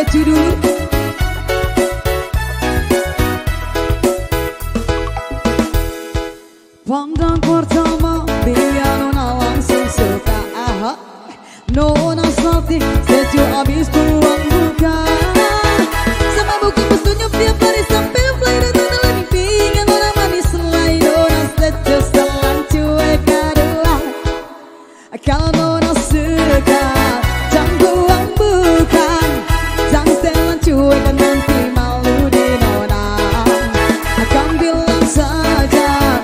maju dulu. Pandang pertama dia nona langsung suka. Nona salty sejuk abis buang muka. Sama buku pesunyup tiap hari sampai fly. Dan nona lebih pingin nona manis selain nona sejuk selang cuek kedua. Kalau nona suka jangan buang bukan. Jangan selang cuek dan nanti malu di nona. Akan bilang saja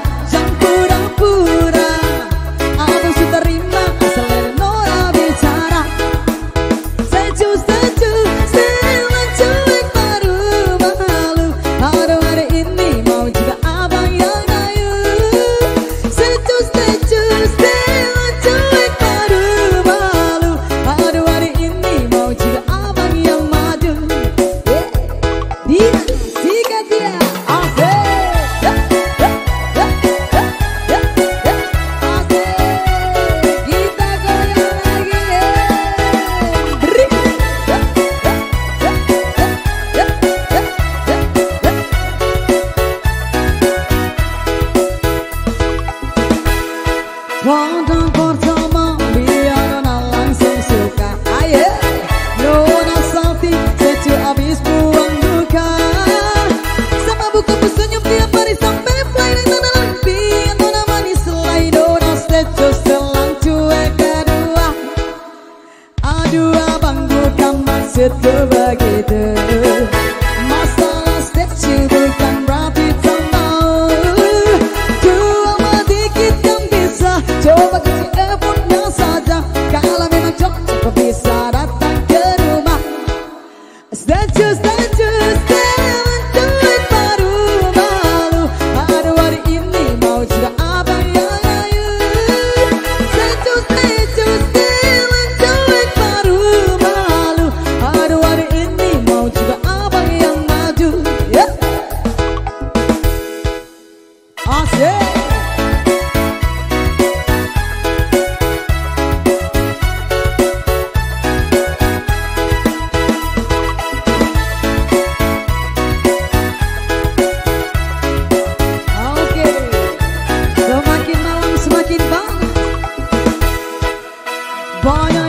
pandang pertama dia nona langsung suka. Ayo, nona salty sejuk abis buang duka. Sama buku pesenyum tiap hari sampai fly. Dan nona lebih nona manis selain nona sejuk selang cuek kedua. Aduh abang bukan maksudku begitu. Masalah sejuk bukan berarti tak mau. Cuma dikit yang bisa. Coba kasih effortnya saja. Kalau memang cocok bisa datang ke rumah. Setuju, setuju, setuju cuek baru malu. Aduh hari ini mau juga abang yang ayu. Setuju, setuju, setuju cuek baru malu. Aduh hari ini mau juga abang yang maju. Yeah. Asik. Semakin malam semakin banget. Banyak